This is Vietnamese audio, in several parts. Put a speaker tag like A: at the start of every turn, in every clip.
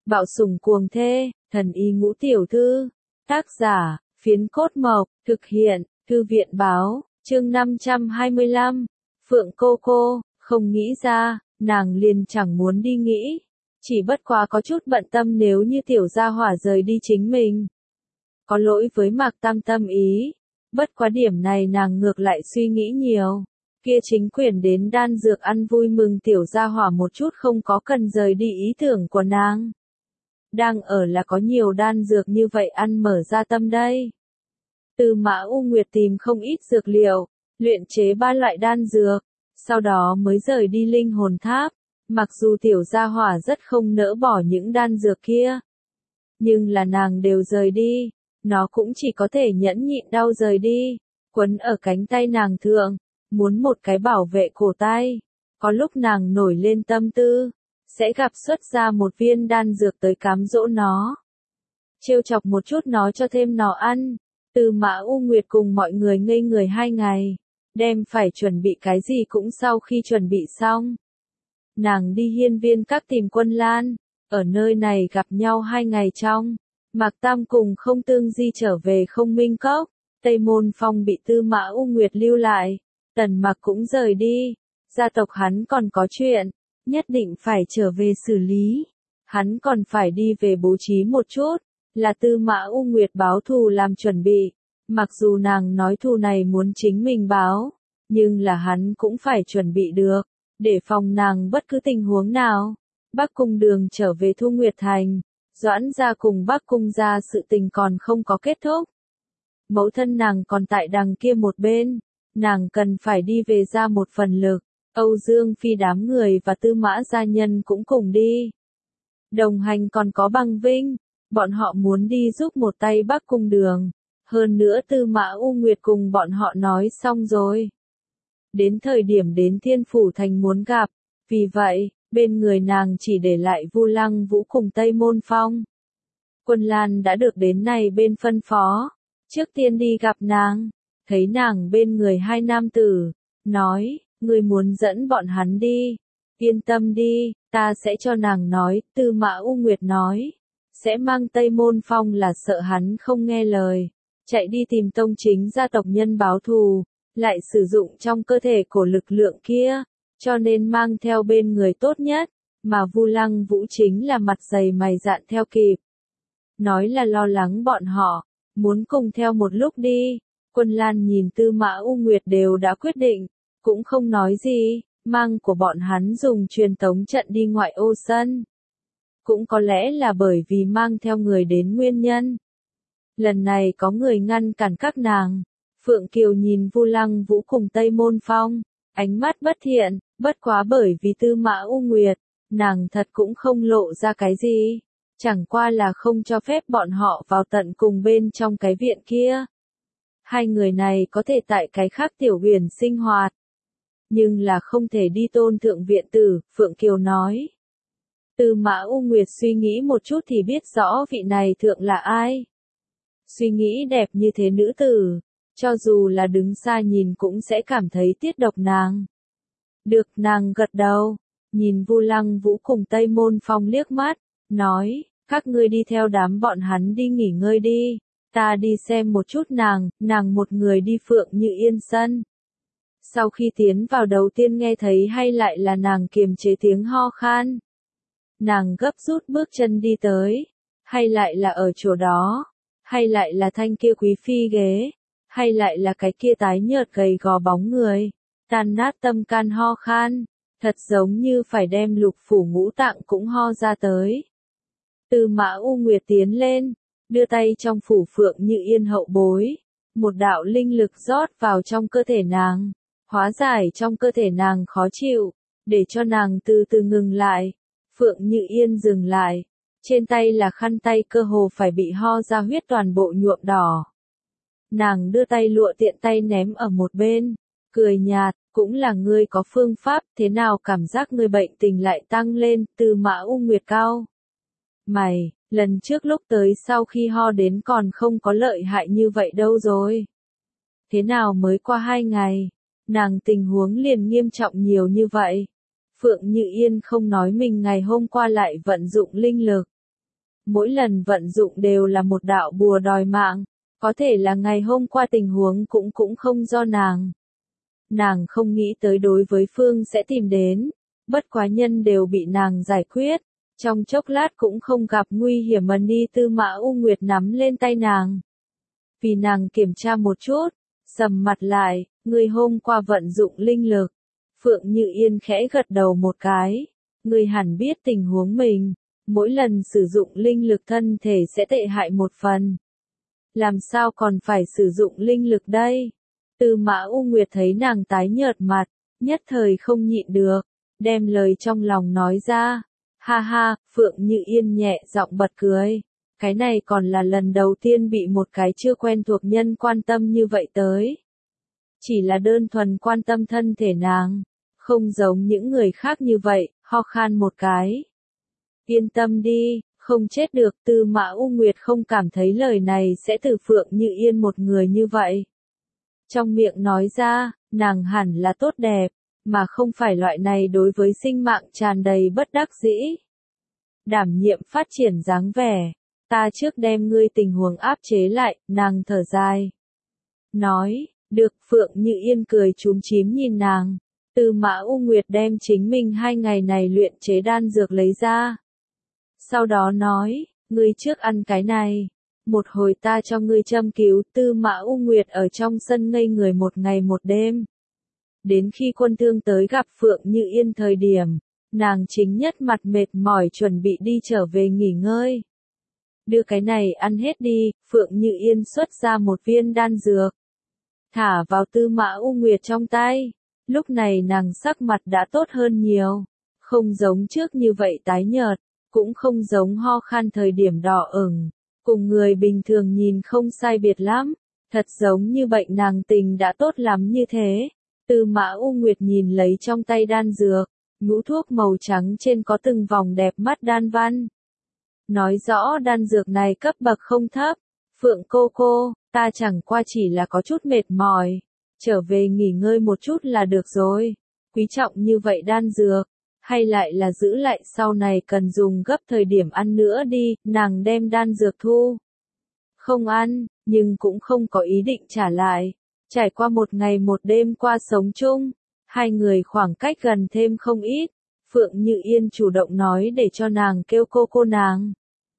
A: Bạo sủng cuồng thê, thần y ngũ tiểu thư. Tác giả, Phiến Cốt Mộc, thực hiện, Thư viện báo, chương 525. Phượng cô, không nghĩ ra, nàng liền chẳng muốn đi nghĩ. Chỉ bất quá có chút bận tâm nếu như tiểu gia hỏa rời đi chính mình. Có lỗi với Mạc Tam tâm ý. Bất quá điểm này nàng ngược lại suy nghĩ nhiều. Kia chính quyền đến đan dược ăn vui mừng tiểu gia hỏa một chút không có cần rời đi ý tưởng của nàng. Đang ở là có nhiều đan dược như vậy ăn mở ra tâm đây. Từ Mã U Nguyệt tìm không ít dược liệu, luyện chế 3 loại đan dược, sau đó mới rời đi linh hồn tháp. Mặc dù tiểu gia hỏa rất không nỡ bỏ những đan dược kia, nhưng là nàng đều rời đi, nó cũng chỉ có thể nhẫn nhịn đau rời đi, quấn ở cánh tay nàng thượng, muốn một cái bảo vệ cổ tay. Có lúc nàng nổi lên tâm tư, sẽ gặp xuất ra một viên đan dược tới cám dỗ nó. Trêu chọc một chút nó cho thêm nó ăn. Từ Mã U Nguyệt cùng mọi người ngây người 2 ngày, đem phải chuẩn bị cái gì cũng sau khi chuẩn bị xong. Nàng đi hiên viên các tìm Quân Lan, ở nơi này gặp nhau 2 ngày trong. Mạc Tam cùng Không Tương Di trở về Không Minh Cốc, Tây Môn Phong bị Tư Mã U Nguyệt lưu lại, Tần Mặc cũng rời đi, gia tộc hắn còn có chuyện, nhất định phải trở về xử lý. Hắn còn phải đi về bố trí một chút, là Tư Mã U Nguyệt báo thù làm chuẩn bị. Mặc dù nàng nói thù này muốn chính mình báo, nhưng là hắn cũng phải chuẩn bị được, để phòng nàng bất cứ tình huống nào. Bắc Cung Đường trở về Thu Nguyệt Thành, Doãn gia cùng Bắc Cung gia sự tình còn không có kết thúc. Mẫu thân nàng còn tại đằng kia một bên, nàng cần phải đi về ra một phần lực. Âu Dương Phi đám người và Tư Mã gia nhân cũng cùng đi. Đồng hành còn có Băng Vinh, bọn họ muốn đi giúp một tay Bắc Cung Đường. Hơn nữa Tư Mã U Nguyệt cùng bọn họ nói xong rồi. Đến thời điểm đến Thiên Phủ Thành muốn gặp, vì vậy, bên người nàng chỉ để lại Vu Lăng Vũ cùng Tây Môn Phong. Quân Lan đã được đến này bên phân phó, trước tiên đi gặp nàng, thấy nàng bên người 2 nam tử, nói, người muốn dẫn bọn hắn đi, yên tâm đi, ta sẽ cho nàng nói. Tư Mã U Nguyệt nói, sẽ mang Tây Môn Phong là sợ hắn không nghe lời, chạy đi tìm tông chính gia tộc nhân báo thù, lại sử dụng trong cơ thể của lực lượng kia, cho nên mang theo bên người tốt nhất, mà Vu Lăng Vũ chính là mặt dày mày dạn theo kịp. Nói là lo lắng bọn họ, muốn cùng theo một lúc đi. Quân Lan nhìn Tư Mã U Nguyệt đều đã quyết định, cũng không nói gì, mang của bọn hắn dùng truyền tống trận đi ngoại ô sân. Cũng có lẽ là bởi vì mang theo người đến nguyên nhân. Lần này có người ngăn cản các nàng. Phượng Kiều nhìn Vu Lăng Vũ cùng Tây Môn Phong, ánh mắt bất thiện, bất quá bởi vì Tư Mã U Nguyệt, nàng thật cũng không lộ ra cái gì. Chẳng qua là không cho phép bọn họ vào tận cùng bên trong cái viện kia. 2 người này có thể tại cái khác tiểu huyền sinh hoạt, nhưng là không thể đi Tôn thượng viện tử, Phượng Kiều nói. Tư Mã U Nguyệt suy nghĩ một chút thì biết rõ vị này thượng là ai. Suy nghĩ đẹp như thế nữ tử, cho dù là đứng xa nhìn cũng sẽ cảm thấy tiết độc nàng. Được, nàng gật đầu, nhìn Vu Lăng Vũ cùng Tây Môn Phong liếc mắt, nói, các ngươi đi theo đám bọn hắn đi nghỉ ngơi đi, ta đi xem một chút nàng một người đi Phượng Như Yên sân. Sau khi tiến vào đầu tiên nghe thấy hay lại là nàng kiềm chế tiếng ho khan. Nàng gấp rút bước chân đi tới, hay lại là ở chỗ đó, hay lại là thanh kia quý phi ghế, hay lại là cái kia tái nhợt gầy gò bóng người, tan nát tâm can ho khan, thật giống như phải đem lục phủ ngũ tạng cũng ho ra tới. Tư Mã U Nguyệt tiến lên, đưa tay trong phủ Phượng Như Yên hậu bối, một đạo linh lực rót vào trong cơ thể nàng, hóa giải trong cơ thể nàng khó chịu, để cho nàng từ từ ngừng lại. Phượng Như Yên dừng lại, trên tay là khăn tay cơ hồ phải bị ho ra huyết toàn bộ nhuộm đỏ. Nàng đưa tay lụa tiện tay ném ở một bên, cười nhạt, cũng là ngươi có phương pháp, thế nào cảm giác ngươi bệnh tình lại tăng lên. Tư Mã U Nguyệt cao mày, lần trước lúc tới sau khi ho đến còn không có lợi hại như vậy đâu rồi. Thế nào mới qua 2 ngày, nàng tình huống liền nghiêm trọng nhiều như vậy. Phượng Như Yên không nói mình ngày hôm qua lại vận dụng linh lực. mỗi lần vận dụng đều là một đạo bùa đòi mạng, có thể là ngày hôm qua tình huống cũng không do nàng. Nàng không nghĩ tới đối với phương sẽ tìm đến, bất quá nhân đều bị nàng giải quyết, trong chốc lát cũng không gặp nguy hiểm mà ni Tư Mã U Nguyệt nắm lên tay nàng. Vì nàng kiểm tra một chút, sầm mặt lại, người hôm qua vận dụng linh lực. Phượng Như Yên khẽ gật đầu một cái, người hẳn biết tình huống mình, mỗi lần sử dụng linh lực thân thể sẽ tệ hại một phần. Làm sao còn phải sử dụng linh lực đây? Tư Mã U Nguyệt thấy nàng tái nhợt mặt, nhất thời không nhịn được, đem lời trong lòng nói ra. Ha ha, Phượng Như Yên nhẹ giọng bật cười. Cái này còn là lần đầu tiên bị một cái chưa quen thuộc nhân quan tâm như vậy tới. Chỉ là đơn thuần quan tâm thân thể nàng, không giống những người khác như vậy, ho khan một cái. Yên tâm đi, không chết được. Tư Mã U Nguyệt không cảm thấy lời này sẽ từ Phượng Như Yên một người như vậy. Trong miệng nói ra, nàng hẳn là tốt đẹp, mà không phải loại này đối với sinh mạng tràn đầy bất đắc dĩ. Đảm nhiệm phát triển dáng vẻ, ta trước đem ngươi tình huống áp chế lại, nàng thở dài. Nói, được. Phượng Như Yên cười chúm chím nhìn nàng. Tư Mã U Nguyệt đem chính mình 2 ngày này luyện chế đan dược lấy ra. Sau đó nói, ngươi trước ăn cái này, một hồi ta cho ngươi châm cứu. Tư Mã U Nguyệt ở trong sân ngây người 1 ngày 1 đêm. Đến khi Quân Thương tới gặp Phượng Như Yên thời điểm, nàng chính nhất mặt mệt mỏi chuẩn bị đi trở về nghỉ ngơi. Đưa cái này ăn hết đi. Phượng Như Yên xuất ra một viên đan dược, thả vào Tư Mã U Nguyệt trong tay. Lúc này nàng sắc mặt đã tốt hơn nhiều, không giống trước như vậy tái nhợt, cũng không giống ho khan thời điểm đỏ ửng, cùng người bình thường nhìn không sai biệt lắm, thật giống như bệnh nàng tình đã tốt lắm như thế. Tư Mã U Nguyệt nhìn lấy trong tay đan dược, nhũ thuốc màu trắng trên có từng vòng đẹp mắt đan văn. Nói rõ đan dược này cấp bậc không thấp. Phượng cô, ta chẳng qua chỉ là có chút mệt mỏi, trở về nghỉ ngơi một chút là được rồi. Quý trọng như vậy đan dược, hay lại là giữ lại sau này cần dùng gấp thời điểm ăn nữa đi. Nàng đem đan dược thu. Không ăn, nhưng cũng không có ý định trả lại. Trải qua 1 ngày 1 đêm qua sống chung, 2 người khoảng cách gần thêm không ít. Phượng Như Yên chủ động nói để cho nàng kêu cô nàng.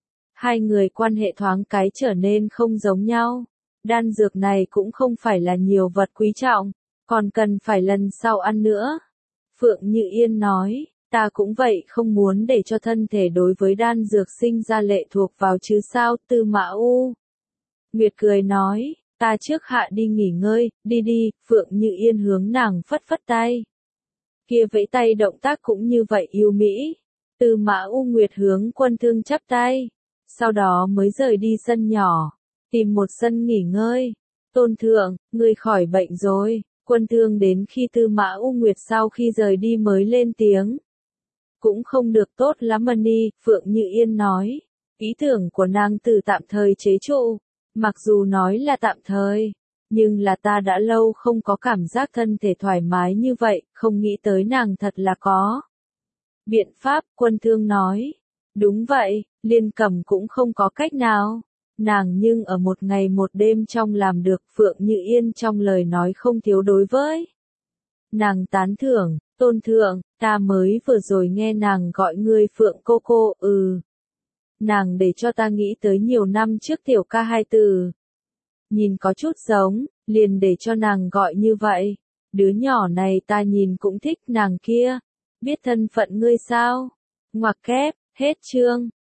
A: 2 người quan hệ thoáng cái trở nên không giống nhau. Đan dược này cũng không phải là nhiều vật quý trọng, còn cần phải lần sau ăn nữa. Phượng Như Yên nói, ta cũng vậy, không muốn để cho thân thể đối với đan dược sinh ra lệ thuộc vào chứ sao. Tư Mã U Nguyệt cười nói, ta trước hạ đi nghỉ ngơi, đi. Phượng Như Yên hướng nàng phất phất tay. Kia vẫy tay động tác cũng như vậy yêu mỹ. Tư Mã U Nguyệt hướng Quân Thương chắp tay, sau đó mới rời đi sân nhỏ, tìm một sân nghỉ ngơi. Tôn thượng, ngươi khỏi bệnh rồi. Quân Thương đến khi Tư Mã U Nguyệt sau khi rời đi mới lên tiếng. Cũng không được tốt lắm mà ni. Phượng Như Yên nói, ý tưởng của nàng từ tạm thời chế trụ, mặc dù nói là tạm thời, nhưng là ta đã lâu không có cảm giác thân thể thoải mái như vậy, không nghĩ tới nàng thật là có biện pháp. Quân Thương nói, đúng vậy, Liên Cẩm cũng không có cách nào, nàng nhưng ở 1 ngày 1 đêm trong làm được. Phượng Như Yên trong lời nói không thiếu đối với nàng tán thưởng. Tôn thượng, ta mới vừa rồi nghe nàng gọi ngươi Phượng cô. Nàng để cho ta nghĩ tới nhiều năm trước tiểu ca 2 từ. Nhìn có chút giống, liền để cho nàng gọi như vậy. Đứa nhỏ này ta nhìn cũng thích. Nàng kia biết thân phận ngươi sao? Ngoặc kép, hết chương.